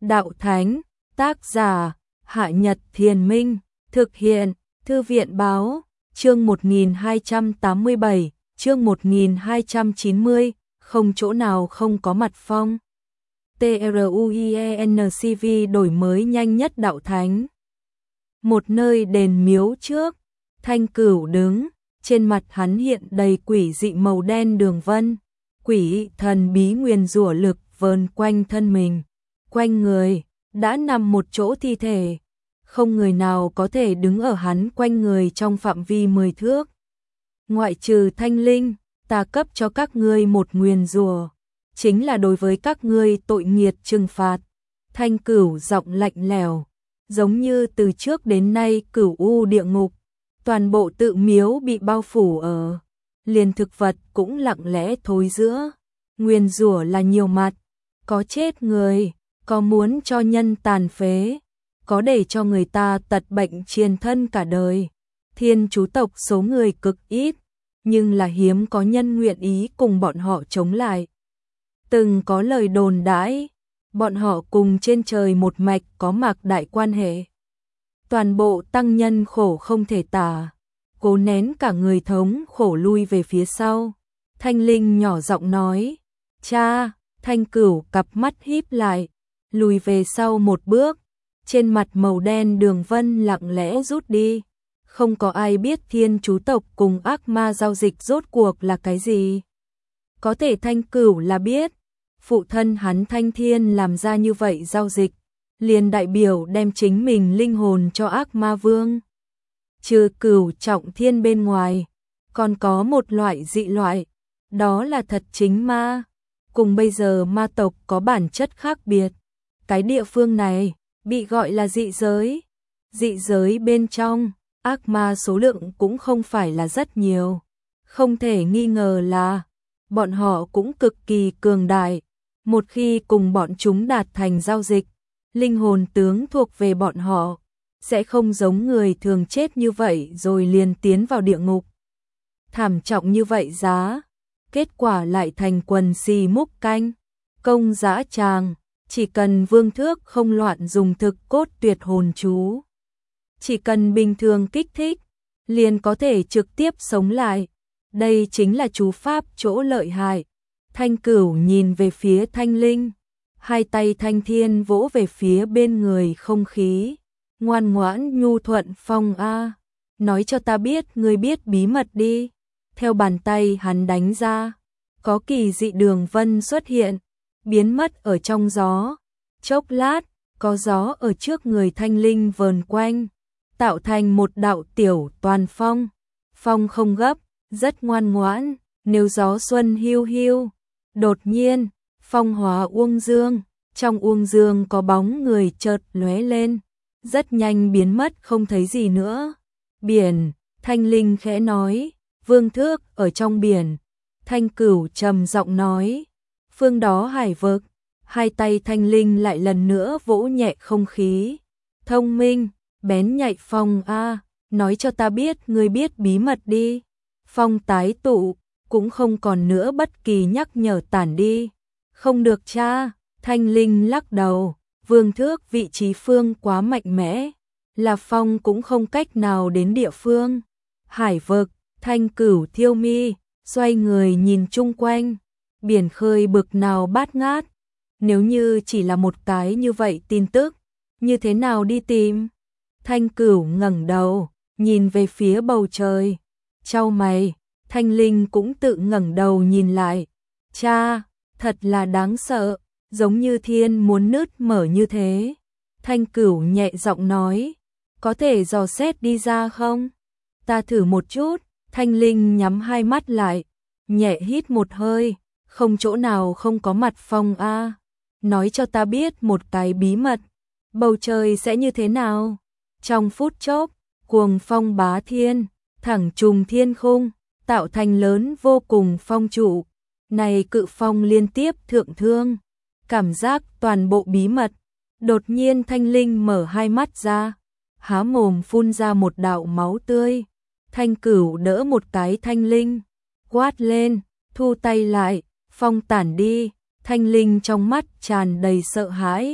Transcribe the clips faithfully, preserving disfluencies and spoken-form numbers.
Đạo Thánh, tác giả, Hạ Nhật Thiền Minh, thực hiện, Thư viện Báo, chương một nghìn hai trăm tám mươi bảy, chương một nghìn hai trăm chín mươi, không chỗ nào không có mặt Phong. TRUIENCV đổi mới nhanh nhất Đạo Thánh. Một nơi đền miếu trước, Thanh Cửu đứng, trên mặt hắn hiện đầy quỷ dị màu đen đường vân, quỷ thần bí nguyền rủa lực vờn quanh thân mình, quanh người đã nằm một chỗ thi thể, không người nào có thể đứng ở hắn quanh người trong phạm vi mười thước. Ngoại trừ Thanh Linh, ta cấp cho các ngươi một nguyền rủa, chính là đối với các ngươi tội nghiệt trừng phạt. Thanh Cửu giọng lạnh lẽo, giống như từ trước đến nay cửu u địa ngục, toàn bộ tự miếu bị bao phủ ở, liền thực vật cũng lặng lẽ thối rữa. Nguyền rủa là nhiều mặt, có chết người, có muốn cho nhân tàn phế, có để cho người ta tật bệnh triền thân cả đời. Thiên chú tộc số người cực ít, nhưng là hiếm có nhân nguyện ý cùng bọn họ chống lại. Từng có lời đồn đãi, bọn họ cùng trên trời một mạch có mạc đại quan hệ. Toàn bộ tăng nhân khổ không thể tả, cố nén cả người thống khổ lui về phía sau. Thanh Linh nhỏ giọng nói, cha. Thanh Cửu cặp mắt híp lại, lùi về sau một bước, trên mặt màu đen đường vân lặng lẽ rút đi. Không có ai biết thiên chú tộc cùng ác ma giao dịch rốt cuộc là cái gì. Có thể Thanh Cửu là biết, phụ thân hắn Thanh Thiên làm ra như vậy giao dịch, liền đại biểu đem chính mình linh hồn cho ác ma vương. Trừ Cửu Trọng Thiên bên ngoài, còn có một loại dị loại, đó là thật chính ma, cùng bây giờ ma tộc có bản chất khác biệt. Cái địa phương này bị gọi là dị giới. Dị giới bên trong, ác ma số lượng cũng không phải là rất nhiều. Không thể nghi ngờ là bọn họ cũng cực kỳ cường đại. Một khi cùng bọn chúng đạt thành giao dịch, linh hồn tướng thuộc về bọn họ sẽ không giống người thường chết như vậy rồi liền tiến vào địa ngục. Thảm trọng như vậy giá, kết quả lại thành quần xì múc canh, công dã tràng. Chỉ cần vương thước không loạn dùng thực cốt tuyệt hồn chú, chỉ cần bình thường kích thích, liền có thể trực tiếp sống lại. Đây chính là chú pháp chỗ lợi hại. Thanh Cửu nhìn về phía Thanh Linh, hai tay Thanh Thiên vỗ về phía bên người không khí. Ngoan ngoãn nhu thuận Phong a, nói cho ta biết ngươi biết bí mật đi. Theo bàn tay hắn đánh ra, có kỳ dị đường vân xuất hiện, biến mất ở trong gió. Chốc lát, có gió ở trước người Thanh Linh vờn quanh, tạo thành một đạo tiểu toàn phong. Phong không gấp, rất ngoan ngoãn, nếu gió xuân hiu hiu. Đột nhiên, phong hóa uông dương, trong uông dương có bóng người chợt lóe lên, rất nhanh biến mất không thấy gì nữa. Biển, Thanh Linh khẽ nói, vương thước ở trong biển. Thanh Cửu trầm giọng nói, phương đó hải vực. Hai tay Thanh Linh lại lần nữa vỗ nhẹ không khí. Thông minh, bén nhạy Phong a, nói cho ta biết ngươi biết bí mật đi. Phong tái tụ, cũng không còn nữa bất kỳ nhắc nhở tản đi. Không được cha. Thanh Linh lắc đầu, vương thước vị trí phương quá mạnh mẽ, là Phong cũng không cách nào đến địa phương. Hải vực, Thanh Cửu thiêu mi, xoay người nhìn chung quanh, biển khơi bực nào bát ngát. Nếu như chỉ là một cái như vậy tin tức, như thế nào đi tìm? Thanh Cửu ngẩng đầu, nhìn về phía bầu trời, chau mày. Thanh Linh cũng tự ngẩng đầu nhìn lại. Cha, thật là đáng sợ, giống như thiên muốn nứt mở như thế. Thanh Cửu nhẹ giọng nói, có thể dò xét đi ra không? Ta thử một chút. Thanh Linh nhắm hai mắt lại, nhẹ hít một hơi, không chỗ nào không có mặt Phong a. Nói cho ta biết một cái bí mật, bầu trời sẽ như thế nào? Trong phút chốc, cuồng phong bá thiên, thẳng trùng thiên khung, tạo thành lớn vô cùng phong trụ. Này cự phong liên tiếp thượng thương, cảm giác toàn bộ bí mật. Đột nhiên Thanh Linh mở hai mắt ra, há mồm phun ra một đạo máu tươi. Thanh Cửu đỡ một cái Thanh Linh, quát lên, thu tay lại. Phong tản đi. Thanh Linh trong mắt tràn đầy sợ hãi,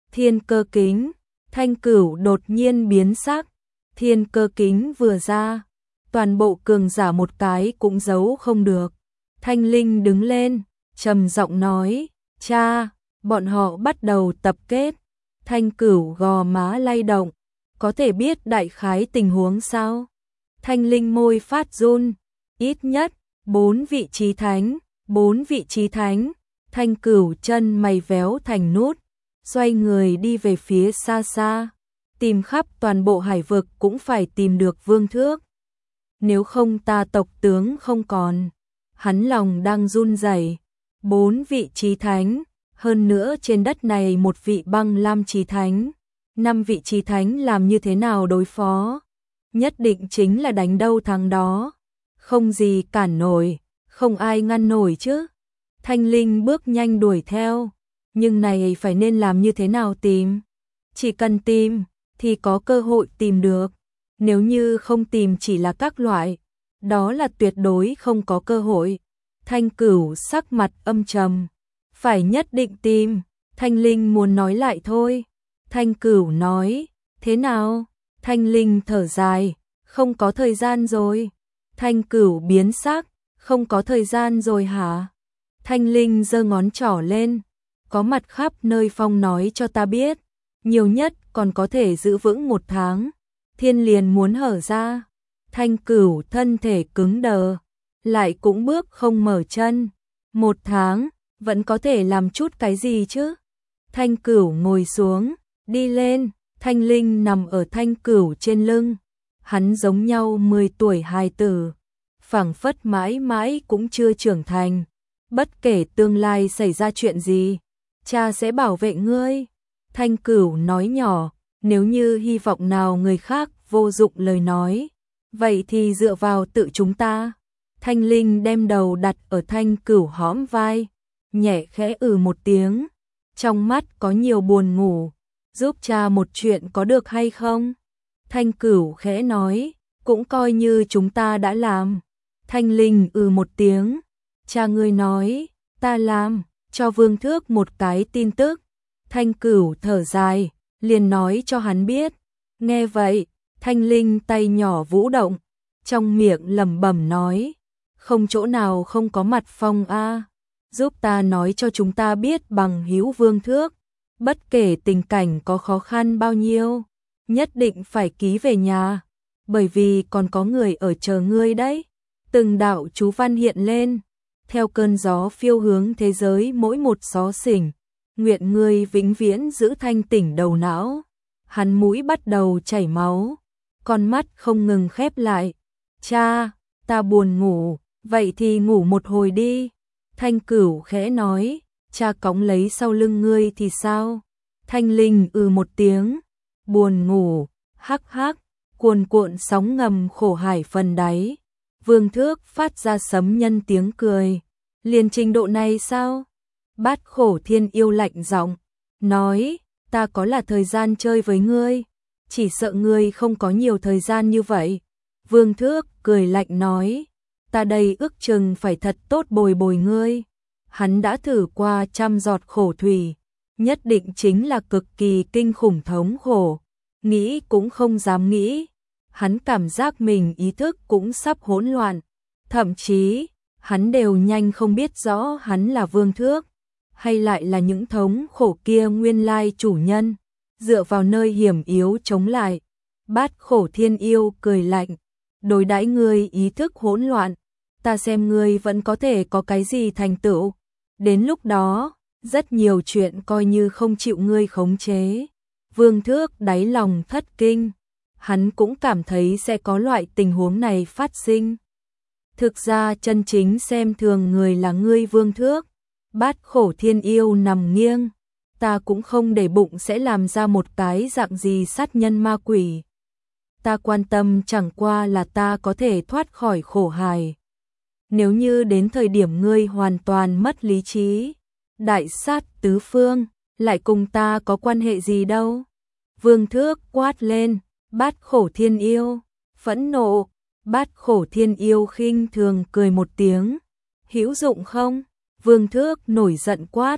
Thiên cơ kính, Thanh Cửu đột nhiên biến sắc, thiên cơ kính vừa ra, toàn bộ cường giả một cái cũng giấu không được. Thanh Linh đứng lên, trầm giọng nói, cha, bọn họ bắt đầu tập kết. Thanh Cửu gò má lay động, có thể biết đại khái tình huống sao? Thanh Linh môi phát run, ít nhất, bốn vị trí thánh, bốn vị trí thánh. Thanh Cửu chân mày véo thành nút, xoay người đi về phía xa xa, tìm khắp toàn bộ hải vực cũng phải tìm được Vương Thước. Nếu không ta tộc tướng không còn. Hắn lòng đang run rẩy, bốn vị trí thánh, hơn nữa trên đất này một vị băng lam trí thánh, năm vị trí thánh làm như thế nào đối phó? Nhất định chính là đánh đâu thắng đó, không gì cản nổi, không ai ngăn nổi chứ. Thanh Linh bước nhanh đuổi theo, nhưng này phải nên làm như thế nào tìm? Chỉ cần tìm, thì có cơ hội tìm được, nếu như không tìm chỉ là các loại, đó là tuyệt đối không có cơ hội. Thanh Cửu sắc mặt âm trầm, phải nhất định tìm. Thanh Linh muốn nói lại thôi. Thanh Cửu nói, thế nào? Thanh Linh thở dài, không có thời gian rồi. Thanh Cửu biến sắc, không có thời gian rồi hả? Thanh Linh giơ ngón trỏ lên, có mặt khắp nơi phong nói cho ta biết, nhiều nhất còn có thể giữ vững một tháng. Thiên liền muốn hở ra. Thanh Cửu thân thể cứng đờ, lại cũng bước không mở chân. Một tháng, vẫn có thể làm chút cái gì chứ? Thanh Cửu ngồi xuống, đi lên, Thanh Linh nằm ở Thanh Cửu trên lưng. Hắn giống nhau mười tuổi hài tử, phảng phất mãi mãi cũng chưa trưởng thành. Bất kể tương lai xảy ra chuyện gì, cha sẽ bảo vệ ngươi. Thanh Cửu nói nhỏ, nếu như hy vọng nào người khác vô dụng lời nói, vậy thì dựa vào tự chúng ta. Thanh Linh đem đầu đặt ở Thanh Cửu hõm vai, nhẹ khẽ ừ một tiếng, trong mắt có nhiều buồn ngủ, giúp cha một chuyện có được hay không? Thanh Cửu khẽ nói, cũng coi như chúng ta đã làm. Thanh Linh ừ một tiếng, cha ngươi nói, ta làm, cho Vương Thước một cái tin tức. Thanh Cửu thở dài, liền nói cho hắn biết. Nghe vậy, Thanh Linh tay nhỏ vũ động, trong miệng lẩm bẩm nói, không chỗ nào không có mặt phong a, giúp ta nói cho chúng ta biết bằng hữu Vương Thước, bất kể tình cảnh có khó khăn bao nhiêu, nhất định phải ký về nhà, bởi vì còn có người ở chờ ngươi đấy. Từng đạo chú văn hiện lên, theo cơn gió phiêu hướng thế giới mỗi một xó xỉnh, nguyện ngươi vĩnh viễn giữ thanh tỉnh đầu não. Hắn mũi bắt đầu chảy máu, con mắt không ngừng khép lại. Cha, ta buồn ngủ, vậy thì ngủ một hồi đi. Thanh Cửu khẽ nói, cha cõng lấy sau lưng ngươi thì sao? Thanh Linh ừ một tiếng, buồn ngủ, hắc hắc, cuồn cuộn sóng ngầm khổ hải phần đáy. Vương Thước phát ra sấm nhân tiếng cười, liền trình độ này sao? Bát Khổ Thiên Yêu lạnh giọng nói, ta có là thời gian chơi với ngươi, chỉ sợ ngươi không có nhiều thời gian như vậy. Vương Thước cười lạnh nói, ta đây ước chừng phải thật tốt bồi bồi ngươi. Hắn đã thử qua trăm giọt khổ thủy, nhất định chính là cực kỳ kinh khủng thống khổ, nghĩ cũng không dám nghĩ. Hắn cảm giác mình ý thức cũng sắp hỗn loạn, thậm chí hắn đều nhanh không biết rõ hắn là Vương Thước hay lại là những thống khổ kia nguyên lai chủ nhân, dựa vào nơi hiểm yếu chống lại. Bát Khổ Thiên Yêu cười lạnh, đối đãi ngươi ý thức hỗn loạn, ta xem ngươi vẫn có thể có cái gì thành tựu. Đến lúc đó, rất nhiều chuyện coi như không chịu ngươi khống chế. Vương Thước đáy lòng thất kinh, hắn cũng cảm thấy sẽ có loại tình huống này phát sinh. Thực ra chân chính xem thường người là ngươi Vương Thước. Bát Khổ Thiên Yêu nằm nghiêng, ta cũng không để bụng sẽ làm ra một cái dạng gì sát nhân ma quỷ. Ta quan tâm chẳng qua là ta có thể thoát khỏi khổ hài. Nếu như đến thời điểm ngươi hoàn toàn mất lý trí, đại sát tứ phương, lại cùng ta có quan hệ gì đâu. Vương Thước quát lên, Bát Khổ Thiên Yêu, phẫn nộ. Bát Khổ Thiên Yêu khinh thường cười một tiếng, hữu dụng không? Vương Thước nổi giận quát,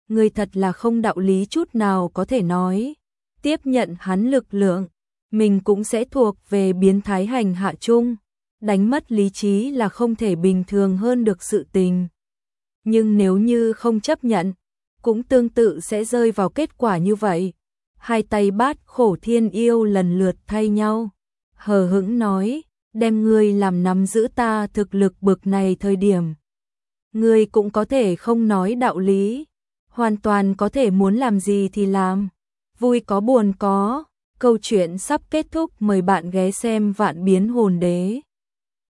người thật là không đạo lý chút nào có thể nói. Tiếp nhận hắn lực lượng, mình cũng sẽ thuộc về biến thái hành hạ chung. Đánh mất lý trí là không thể bình thường hơn được sự tình. Nhưng nếu như không chấp nhận, cũng tương tự sẽ rơi vào kết quả như vậy. Hai tay bát khổ thiên yêu lần lượt thay nhau. Hờ hững nói, đem ngươi làm nắm giữ ta thực lực bực này thời điểm. Ngươi cũng có thể không nói đạo lý. Hoàn toàn có thể muốn làm gì thì làm. Vui có buồn có. Câu chuyện sắp kết thúc, mời bạn ghé xem Vạn Biến Hồn Đế.